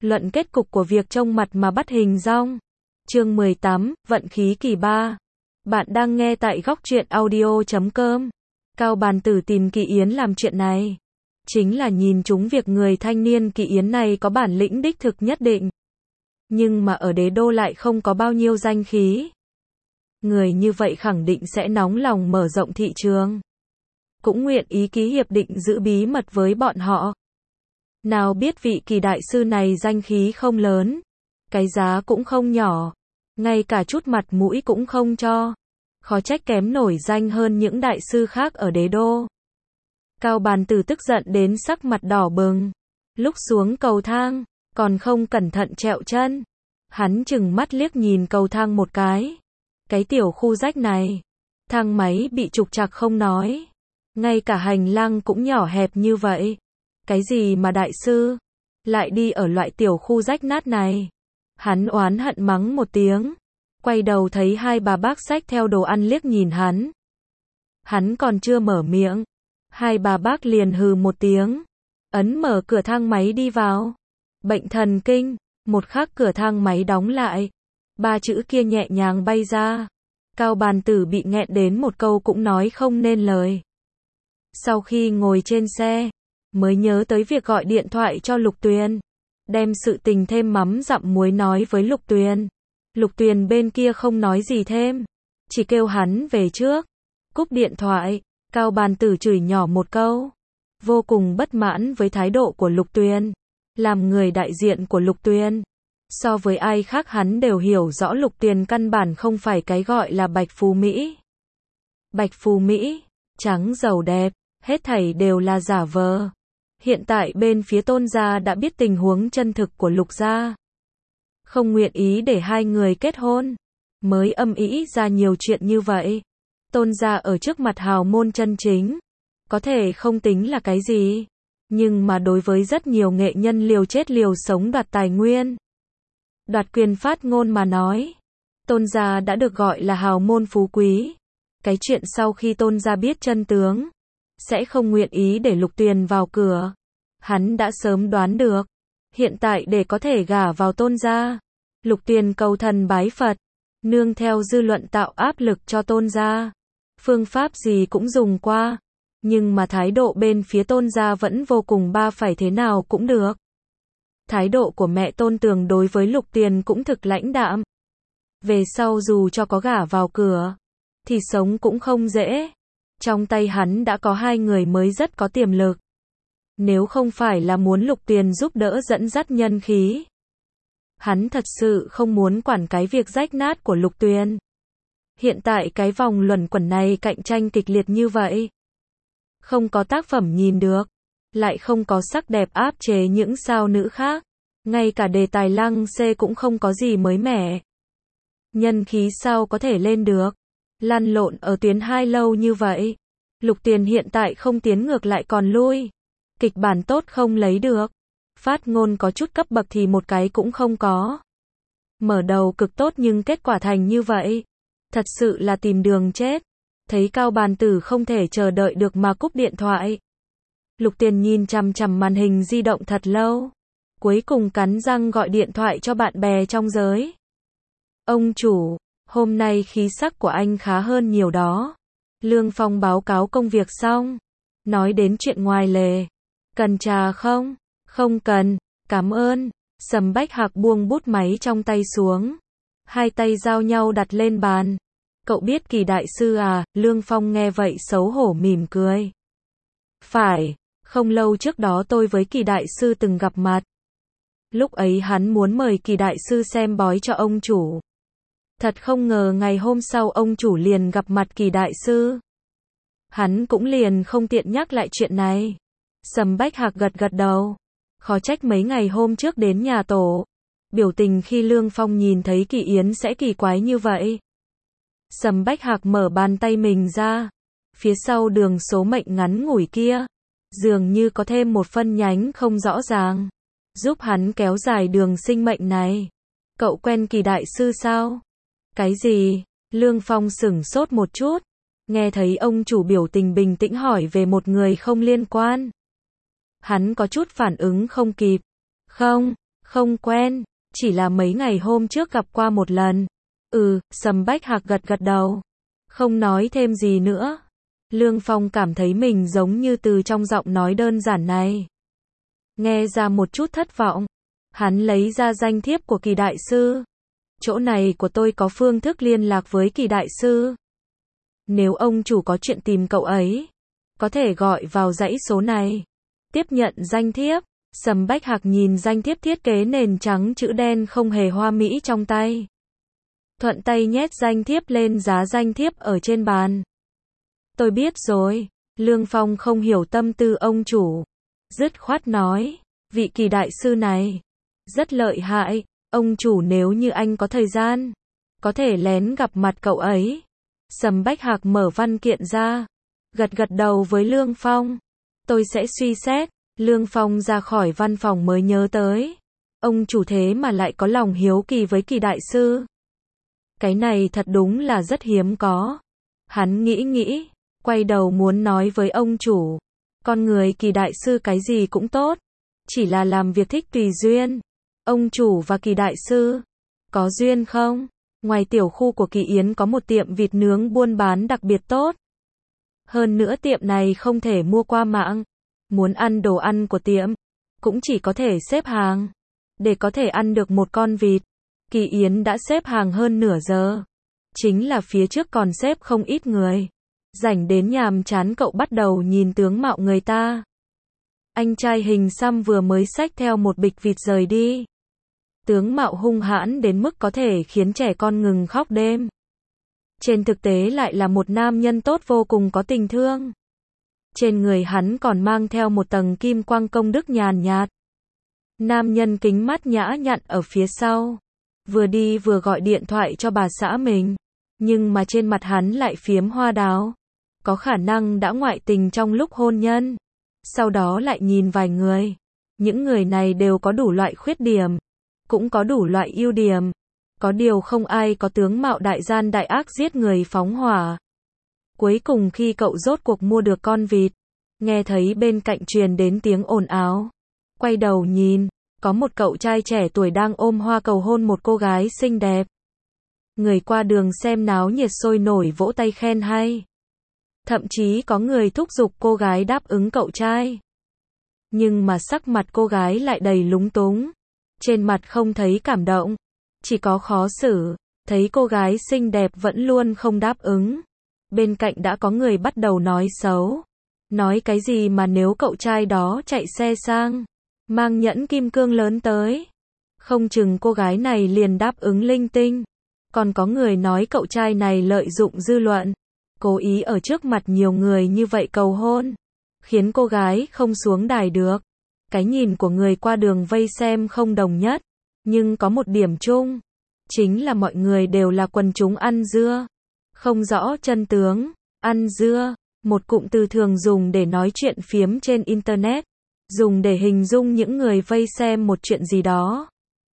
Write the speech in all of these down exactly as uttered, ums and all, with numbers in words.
Luận kết cục của việc trông mặt mà bắt hình dong. Chương mười tám, vận khí kỳ ba. Bạn đang nghe tại góc truyện audio chấm com. Cao Bàn Tử tìm Kỳ Yến làm chuyện này, chính là nhìn trúng việc người thanh niên Kỳ Yến này có bản lĩnh đích thực nhất định. Nhưng mà ở đế đô lại không có bao nhiêu danh khí. Người như vậy khẳng định sẽ nóng lòng mở rộng thị trường. Cũng nguyện ý ký hiệp định giữ bí mật với bọn họ. Nào biết vị Kỳ đại sư này danh khí không lớn, cái giá cũng không nhỏ, ngay cả chút mặt mũi cũng không cho. Khó trách kém nổi danh hơn những đại sư khác ở đế đô. Cao Bàn Tử tức giận đến sắc mặt đỏ bừng. Lúc xuống cầu thang, còn không cẩn thận trẹo chân. Hắn chừng mắt liếc nhìn cầu thang một cái. Cái tiểu khu rách này, thang máy bị trục trặc không nói, ngay cả hành lang cũng nhỏ hẹp như vậy. Cái gì mà đại sư lại đi ở loại tiểu khu rách nát này. Hắn oán hận mắng một tiếng, quay đầu thấy hai bà bác xách theo đồ ăn liếc nhìn hắn. Hắn còn chưa mở miệng, hai bà bác liền hừ một tiếng, ấn mở cửa thang máy đi vào. Bệnh thần kinh. Một khắc cửa thang máy đóng lại, ba chữ kia nhẹ nhàng bay ra. Cao Bàn Tử bị nghẹn đến một câu cũng nói không nên lời. Sau khi ngồi trên xe, mới nhớ tới việc gọi điện thoại cho Lục Tuyền, đem sự tình thêm mắm dặm muối nói với Lục Tuyền. Lục Tuyền bên kia không nói gì thêm, chỉ kêu hắn về trước. Cúp điện thoại, Cao Bàn Tử chửi nhỏ một câu, vô cùng bất mãn với thái độ của Lục Tuyền. Làm người đại diện của Lục Tuyền, so với ai khác hắn đều hiểu rõ Lục Tuyền căn bản không phải cái gọi là Bạch Phú Mỹ. Bạch Phú Mỹ, trắng giàu đẹp, hết thảy đều là giả vờ. Hiện tại bên phía Tôn gia đã biết tình huống chân thực của Lục gia, không nguyện ý để hai người kết hôn, mới âm ĩ ra nhiều chuyện như vậy. Tôn gia ở trước mặt hào môn chân chính, có thể không tính là cái gì, nhưng mà đối với rất nhiều nghệ nhân liều chết liều sống đoạt tài nguyên, đoạt quyền phát ngôn mà nói, Tôn gia đã được gọi là hào môn phú quý. Cái chuyện sau khi Tôn gia biết chân tướng, sẽ không nguyện ý để Lục Tuyền vào cửa. Hắn đã sớm đoán được. Hiện tại để có thể gả vào Tôn gia, Lục Tuyền cầu thần bái Phật, nương theo dư luận tạo áp lực cho Tôn gia. Phương pháp gì cũng dùng qua, nhưng mà thái độ bên phía Tôn gia vẫn vô cùng ba phải thế nào cũng được. Thái độ của mẹ Tôn Tường đối với Lục Tuyền cũng thực lãnh đạm. Về sau dù cho có gả vào cửa, thì sống cũng không dễ. Trong tay hắn đã có hai người mới rất có tiềm lực. Nếu không phải là muốn Lục Tuyền giúp đỡ dẫn dắt nhân khí, hắn thật sự không muốn quản cái việc rách nát của Lục Tuyền. Hiện tại cái vòng luẩn quẩn này cạnh tranh kịch liệt như vậy, không có tác phẩm nhìn được, lại không có sắc đẹp áp chế những sao nữ khác, ngay cả đề tài lăng xê cũng không có gì mới mẻ. Nhân khí sao có thể lên được, lăn lộn ở tuyến hai lâu như vậy. Lục Tuyền hiện tại không tiến ngược lại còn lui, kịch bản tốt không lấy được, phát ngôn có chút cấp bậc thì một cái cũng không có. Mở đầu cực tốt nhưng kết quả thành như vậy, thật sự là tìm đường chết. Thấy Cao Bàn Tử không thể chờ đợi được mà cúp điện thoại, Lục Tuyền nhìn chằm chằm màn hình di động thật lâu, cuối cùng cắn răng gọi điện thoại cho bạn bè trong giới. Ông chủ, hôm nay khí sắc của anh khá hơn nhiều đó. Lương Phong báo cáo công việc xong, nói đến chuyện ngoài lề. Cần trà không? Không cần, cảm ơn. Sầm Bách Hạc buông bút máy trong tay xuống, hai tay giao nhau đặt lên bàn. Cậu biết Kỳ đại sư à? Lương Phong nghe vậy xấu hổ mỉm cười. Phải, không lâu trước đó tôi với Kỳ đại sư từng gặp mặt. Lúc ấy hắn muốn mời Kỳ đại sư xem bói cho ông chủ. Thật không ngờ ngày hôm sau ông chủ liền gặp mặt Kỳ đại sư. Hắn cũng liền không tiện nhắc lại chuyện này. Sầm Bách Hạc gật gật đầu. Khó trách mấy ngày hôm trước đến nhà tổ, biểu tình khi Lương Phong nhìn thấy Kỳ Yến sẽ kỳ quái như vậy. Sầm Bách Hạc mở bàn tay mình ra, phía sau đường số mệnh ngắn ngủi kia, dường như có thêm một phân nhánh không rõ ràng, giúp hắn kéo dài đường sinh mệnh này. Cậu quen Kỳ đại sư sao? Cái gì? Lương Phong sửng sốt một chút, nghe thấy ông chủ biểu tình bình tĩnh hỏi về một người không liên quan. Hắn có chút phản ứng không kịp. Không, Không quen, chỉ là mấy ngày hôm trước gặp qua một lần. Ừ, Sầm Bách Hạc gật gật đầu. Không nói thêm gì nữa. Lương Phong cảm thấy mình giống như từ trong giọng nói đơn giản này nghe ra một chút thất vọng. Hắn lấy ra danh thiếp của Kỳ đại sư. Chỗ này của tôi có phương thức liên lạc với Kỳ đại sư. Nếu ông chủ có chuyện tìm cậu ấy, có thể gọi vào dãy số này. Tiếp nhận danh thiếp, Sầm Bách Hạc nhìn danh thiếp thiết kế nền trắng chữ đen không hề hoa mỹ trong tay. Thuận tay nhét danh thiếp lên giá danh thiếp ở trên bàn. Tôi biết rồi. Lương Phong không hiểu tâm tư ông chủ. Dứt khoát nói, vị Kỳ đại sư này rất lợi hại. Ông chủ nếu như anh có thời gian, có thể lén gặp mặt cậu ấy. Sầm Bách Hạc mở văn kiện ra, gật gật đầu với Lương Phong. Tôi sẽ suy xét. Lương Phong ra khỏi văn phòng mới nhớ tới. Ông chủ thế mà lại có lòng hiếu kỳ với Kỳ đại sư. Cái này thật đúng là rất hiếm có. Hắn nghĩ nghĩ, quay đầu muốn nói với ông chủ. Con người Kỳ đại sư cái gì cũng tốt. Chỉ là làm việc thích tùy duyên. Ông chủ và Kỳ đại sư có duyên không? Ngoài tiểu khu của Kỳ Yến có một tiệm vịt nướng buôn bán đặc biệt tốt. Hơn nữa tiệm này không thể mua qua mạng. Muốn ăn đồ ăn của tiệm, cũng chỉ có thể xếp hàng. Để có thể ăn được một con vịt, Kỳ Yến đã xếp hàng hơn nửa giờ. Chính là phía trước còn xếp không ít người. Rảnh đến nhàm chán cậu bắt đầu nhìn tướng mạo người ta. Anh trai hình xăm vừa mới xách theo một bịch vịt rời đi. Tướng mạo hung hãn đến mức có thể khiến trẻ con ngừng khóc đêm. Trên thực tế lại là một nam nhân tốt vô cùng có tình thương. Trên người hắn còn mang theo một tầng kim quang công đức nhàn nhạt. Nam nhân kính mắt nhã nhặn ở phía sau. Vừa đi vừa gọi điện thoại cho bà xã mình. Nhưng mà trên mặt hắn lại phiếm hoa đào. Có khả năng đã ngoại tình trong lúc hôn nhân. Sau đó lại nhìn vài người. Những người này đều có đủ loại khuyết điểm. Cũng có đủ loại ưu điểm. Có điều không ai có tướng mạo đại gian đại ác giết người phóng hỏa. Cuối cùng khi cậu rốt cuộc mua được con vịt, nghe thấy bên cạnh truyền đến tiếng ồn ào. Quay đầu nhìn, có một cậu trai trẻ tuổi đang ôm hoa cầu hôn một cô gái xinh đẹp. Người qua đường xem náo nhiệt sôi nổi vỗ tay khen hay. Thậm chí có người thúc giục cô gái đáp ứng cậu trai. Nhưng mà sắc mặt cô gái lại đầy lúng túng. Trên mặt không thấy cảm động, chỉ có khó xử. Thấy cô gái xinh đẹp vẫn luôn không đáp ứng. Bên cạnh đã có người bắt đầu nói xấu. Nói cái gì mà nếu cậu trai đó chạy xe sang, mang nhẫn kim cương lớn tới, không chừng cô gái này liền đáp ứng linh tinh. Còn có người nói cậu trai này lợi dụng dư luận, cố ý ở trước mặt nhiều người như vậy cầu hôn, khiến cô gái không xuống đài được. Cái nhìn của người qua đường vây xem không đồng nhất, nhưng có một điểm chung, chính là mọi người đều là quần chúng ăn dưa. Không rõ chân tướng. Ăn dưa, một cụm từ thường dùng để nói chuyện phiếm trên Internet, dùng để hình dung những người vây xem một chuyện gì đó.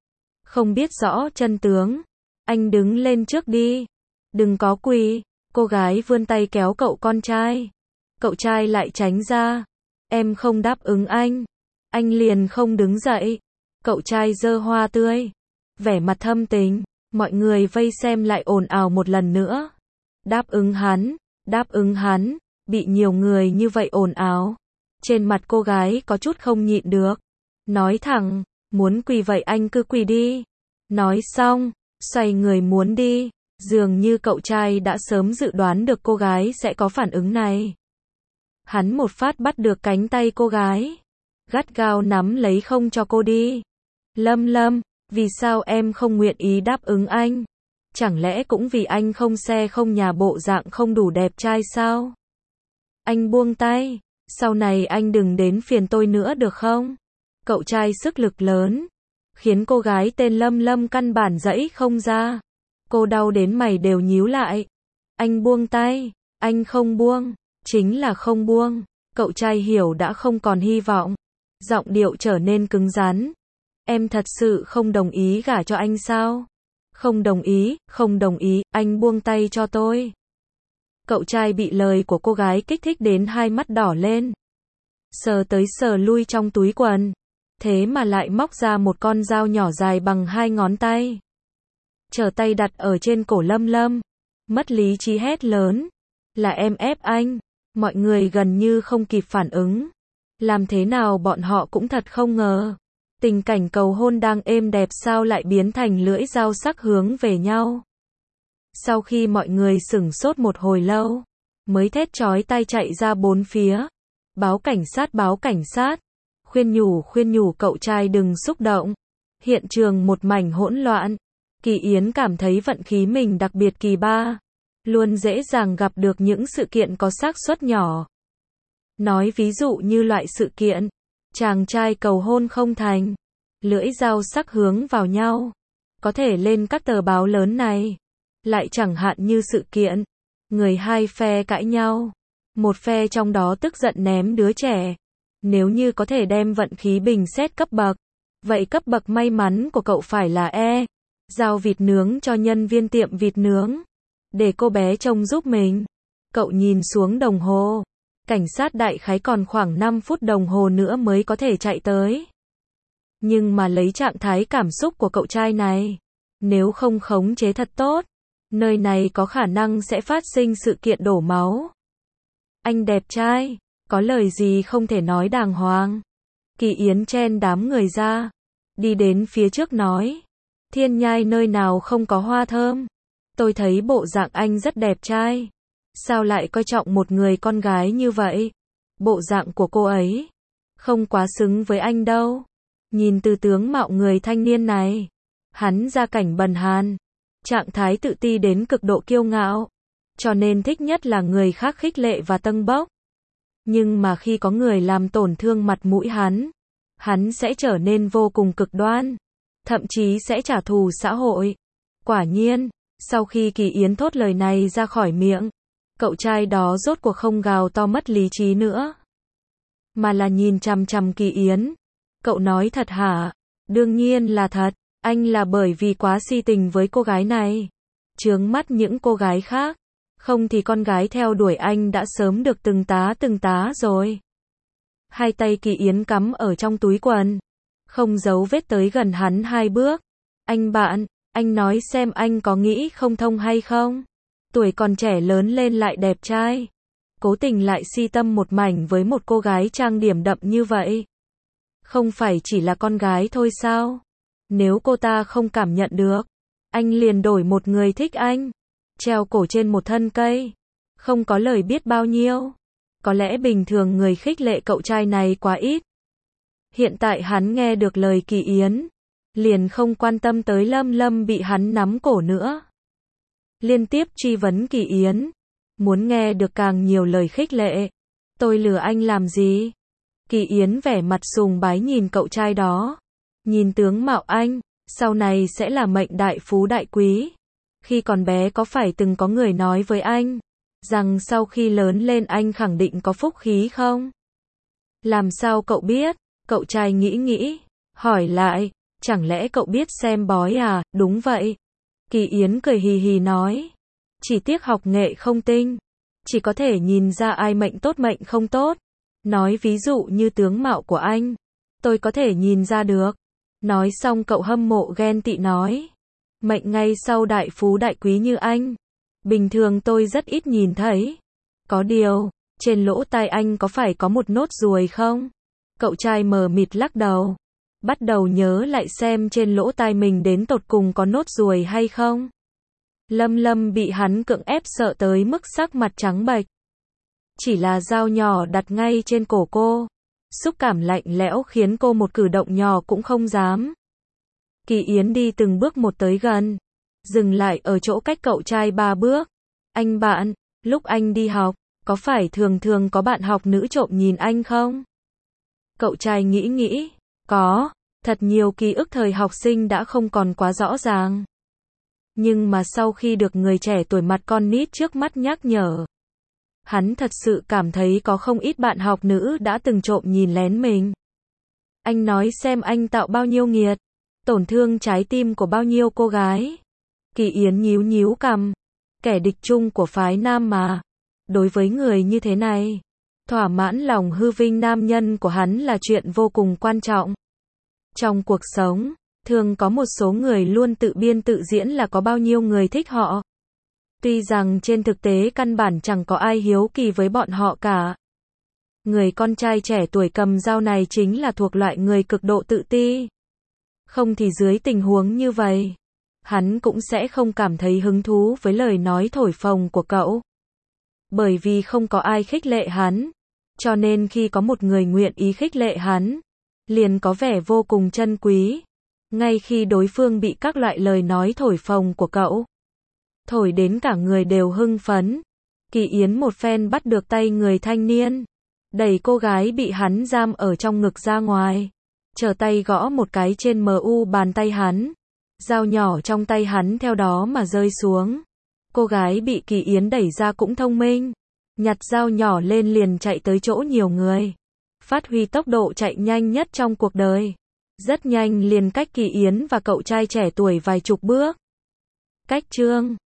Không biết rõ chân tướng. Anh đứng lên trước đi. Đừng có quỳ. Cô gái vươn tay kéo cậu con trai. Cậu trai lại tránh ra. Em không đáp ứng anh. Anh liền không đứng dậy. Cậu trai giơ hoa tươi, vẻ mặt thâm tình. Mọi người vây xem lại ồn ào một lần nữa. Đáp ứng hắn, đáp ứng hắn. Bị nhiều người như vậy ồn ào, trên mặt cô gái có chút không nhịn được. Nói thẳng, muốn quỳ vậy anh cứ quỳ đi. Nói xong, xoay người muốn đi. Dường như cậu trai đã sớm dự đoán được cô gái sẽ có phản ứng này. Hắn một phát bắt được cánh tay cô gái, gắt gao nắm lấy không cho cô đi. Lâm Lâm, vì sao em không nguyện ý đáp ứng anh? Chẳng lẽ cũng vì anh không xe không nhà bộ dạng không đủ đẹp trai sao? Anh buông tay, sau này anh đừng đến phiền tôi nữa được không? Cậu trai sức lực lớn, khiến cô gái tên Lâm Lâm căn bản giãy không ra. Cô đau đến mày đều nhíu lại. Anh buông tay, anh không buông, chính là không buông. Cậu trai hiểu đã không còn hy vọng, giọng điệu trở nên cứng rắn. Em thật sự không đồng ý gả cho anh sao? Không đồng ý, không đồng ý, anh buông tay cho tôi. Cậu trai bị lời của cô gái kích thích đến hai mắt đỏ lên. Sờ tới sờ lui trong túi quần. thế mà lại móc ra một con dao nhỏ dài bằng hai ngón tay. Trở tay đặt ở trên cổ Lâm Lâm. Mất lý trí hét lớn. Là em ép anh. Mọi người gần như không kịp phản ứng. Làm thế nào bọn họ cũng thật không ngờ. Tình cảnh cầu hôn đang êm đẹp sao lại biến thành lưỡi dao sắc hướng về nhau. Sau khi mọi người sửng sốt một hồi lâu, mới thét chói tai chạy ra bốn phía. Báo cảnh sát, báo cảnh sát. Khuyên nhủ, khuyên nhủ cậu trai đừng xúc động. Hiện trường một mảnh hỗn loạn. Kỳ Yến cảm thấy vận khí mình đặc biệt kỳ ba. Luôn dễ dàng gặp được những sự kiện có xác suất nhỏ. Nói ví dụ như loại sự kiện, chàng trai cầu hôn không thành, lưỡi dao sắc hướng vào nhau, có thể lên các tờ báo lớn này. Lại chẳng hạn như sự kiện, người hai phe cãi nhau, một phe trong đó tức giận ném đứa trẻ. Nếu như có thể đem vận khí bình xét cấp bậc, vậy cấp bậc may mắn của cậu phải là E. Giao vịt nướng cho nhân viên tiệm vịt nướng, để cô bé trông giúp mình. Cậu nhìn xuống đồng hồ. Cảnh sát đại khái còn khoảng năm phút đồng hồ nữa mới có thể chạy tới. Nhưng mà lấy trạng thái cảm xúc của cậu trai này, nếu không khống chế thật tốt, nơi này có khả năng sẽ phát sinh sự kiện đổ máu. Anh đẹp trai, có lời gì không thể nói đàng hoàng. Kỳ Yến chen đám người ra, đi đến phía trước nói. Thiên Nhai nơi nào không có hoa thơm. Tôi thấy bộ dạng anh rất đẹp trai. Sao lại coi trọng một người con gái như vậy? Bộ dạng của cô ấy không quá xứng với anh đâu. Nhìn từ tướng mạo người thanh niên này, hắn gia cảnh bần hàn, trạng thái tự ti đến cực độ kiêu ngạo, cho nên thích nhất là người khác khích lệ và tâng bốc. Nhưng mà khi có người làm tổn thương mặt mũi hắn, hắn sẽ trở nên vô cùng cực đoan, thậm chí sẽ trả thù xã hội. Quả nhiên, sau khi Kỳ Yến thốt lời này ra khỏi miệng, cậu trai đó rốt cuộc không gào to mất lý trí nữa, mà là nhìn chằm chằm Kỳ Yến. Cậu nói thật hả? Đương nhiên là thật, anh là bởi vì quá si tình với cô gái này, chướng mắt những cô gái khác, không thì con gái theo đuổi anh đã sớm được từng tá từng tá rồi. Hai tay Kỳ Yến cắm ở trong túi quần, không giấu vết tới gần hắn hai bước. Anh bạn, anh nói xem anh có nghĩ không thông hay không? Tuổi còn trẻ lớn lên lại đẹp trai, cố tình lại si tâm một mảnh với một cô gái trang điểm đậm như vậy. Không phải chỉ là con gái thôi sao? Nếu cô ta không cảm nhận được, anh liền đổi một người thích anh, treo cổ trên một thân cây, không có lời biết bao nhiêu. Có lẽ bình thường người khích lệ cậu trai này quá ít. Hiện tại hắn nghe được lời Kỳ Yến, liền không quan tâm tới Lâm Lâm bị hắn nắm cổ nữa. Liên tiếp truy vấn Kỳ Yến, muốn nghe được càng nhiều lời khích lệ. Tôi lừa anh làm gì? Kỳ Yến vẻ mặt sùng bái nhìn cậu trai đó. Nhìn tướng mạo anh, sau này sẽ là mệnh đại phú đại quý. Khi còn bé có phải từng có người nói với anh, rằng sau khi lớn lên anh khẳng định có phúc khí không? Làm sao cậu biết? Cậu trai nghĩ nghĩ, hỏi lại, chẳng lẽ cậu biết xem bói à? Đúng vậy. Kỳ Yến cười hì hì nói, chỉ tiếc học nghệ không tinh, chỉ có thể nhìn ra ai mệnh tốt mệnh không tốt. Nói ví dụ như tướng mạo của anh, tôi có thể nhìn ra được. Nói xong cậu hâm mộ ghen tị nói, mệnh ngay sau đại phú đại quý như anh, bình thường tôi rất ít nhìn thấy. Có điều, trên lỗ tai anh có phải có một nốt ruồi không? Cậu trai mờ mịt lắc đầu, bắt đầu nhớ lại xem trên lỗ tai mình đến tột cùng có nốt ruồi hay không. Lâm Lâm bị hắn cưỡng ép sợ tới mức sắc mặt trắng bệch. Chỉ là dao nhỏ đặt ngay trên cổ cô, xúc cảm lạnh lẽo khiến cô một cử động nhỏ cũng không dám. Kỳ Yến đi từng bước một tới gần, dừng lại ở chỗ cách cậu trai ba bước. Anh bạn, lúc anh đi học, có phải thường thường có bạn học nữ trộm nhìn anh không? Cậu trai nghĩ nghĩ, có, thật nhiều ký ức thời học sinh đã không còn quá rõ ràng. Nhưng mà sau khi được người trẻ tuổi mặt con nít trước mắt nhắc nhở, hắn thật sự cảm thấy có không ít bạn học nữ đã từng trộm nhìn lén mình. Anh nói xem anh tạo bao nhiêu nghiệt, tổn thương trái tim của bao nhiêu cô gái. Kỳ Yến nhíu nhíu cằm, kẻ địch chung của phái nam mà. Đối với người như thế này, thỏa mãn lòng hư vinh nam nhân của hắn là chuyện vô cùng quan trọng. Trong cuộc sống, thường có một số người luôn tự biên tự diễn là có bao nhiêu người thích họ. Tuy rằng trên thực tế căn bản chẳng có ai hiếu kỳ với bọn họ cả. Người con trai trẻ tuổi cầm dao này chính là thuộc loại người cực độ tự ti. Không thì dưới tình huống như vậy, hắn cũng sẽ không cảm thấy hứng thú với lời nói thổi phồng của cậu. Bởi vì không có ai khích lệ hắn, cho nên khi có một người nguyện ý khích lệ hắn, liền có vẻ vô cùng trân quý. Ngay khi đối phương bị các loại lời nói thổi phồng của cậu thổi đến cả người đều hưng phấn, Kỳ Yến một phen bắt được tay người thanh niên, đẩy cô gái bị hắn giam ở trong ngực ra ngoài, trở tay gõ một cái trên mu bàn tay hắn. Dao nhỏ trong tay hắn theo đó mà rơi xuống. Cô gái bị Kỳ Yến đẩy ra cũng thông minh, nhặt dao nhỏ lên liền chạy tới chỗ nhiều người, phát huy tốc độ chạy nhanh nhất trong cuộc đời. Rất nhanh liền cách Kỳ Yến và cậu trai trẻ tuổi vài chục bước. Cách chương